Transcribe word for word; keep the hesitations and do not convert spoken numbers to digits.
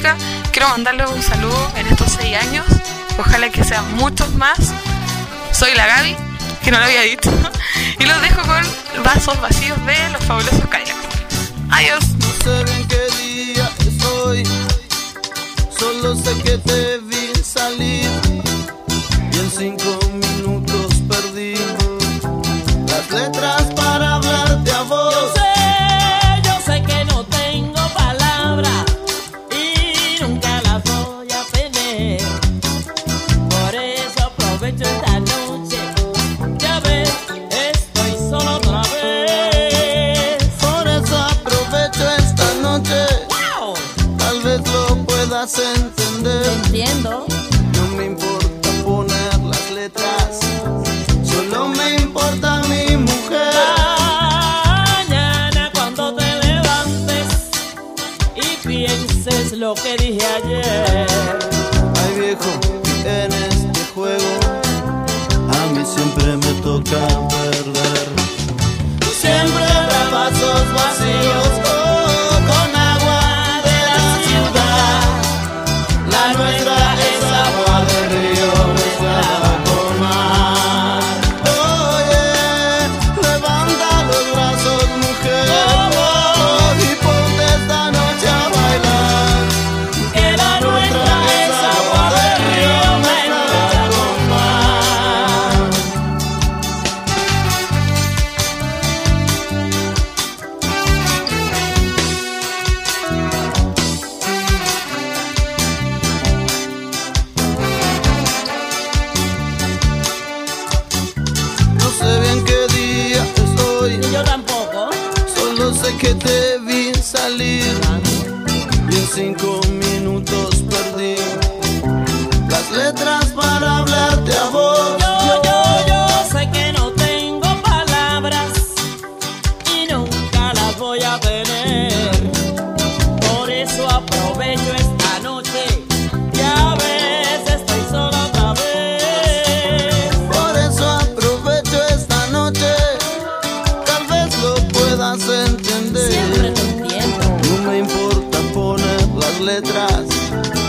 música. Quiero mandarles un saludo en estos seis años. Ojalá que sean muchos más. Soy la Gaby, que no lo había dicho. Y los dejo con Vasos Vacíos de Los Fabulosos Cadillacs. Adiós. No sé bien qué día es hoy, solo sé que te vi salir y en cinco minutos perdí las letras para hablarte a vos. Yo sé, yo sé que no tengo palabras y nunca las voy a tener. Por eso aprovecho esta noche. Ya ves, estoy solo otra vez. Por eso aprovecho esta noche. ¡Wow! Tal vez lo puedas entender. Entiendo. No me importa poner las letras, solo me importa mi mujer. Mañana cuando te levantes y pienses lo que dije ayer. Ay viejo, en este juego a mí siempre me toca perder. Siempre habrá vasos vacíos oh, con agua de la ciudad. La nuestra es agua de río mezclada con mar. Oye, levanta los brazos, mujer, oh, y ponte esta noche a bailar. Que la nuestra es agua de río mezclada con mar. No sé bien qué día es hoy, Y yo tampoco. solo sé que te vi salir y en cinco minutos perdí las letras para hablarte a vos. Yo, yo, yo sé que no tengo palabras y nunca las voy a tener. Por eso aprovecho esta noche. Ya ves, estoy sola otra vez. Por eso aprovecho esta noche, tal vez lo puedas entender. Siempre te entiendo. No me importa poner las letras,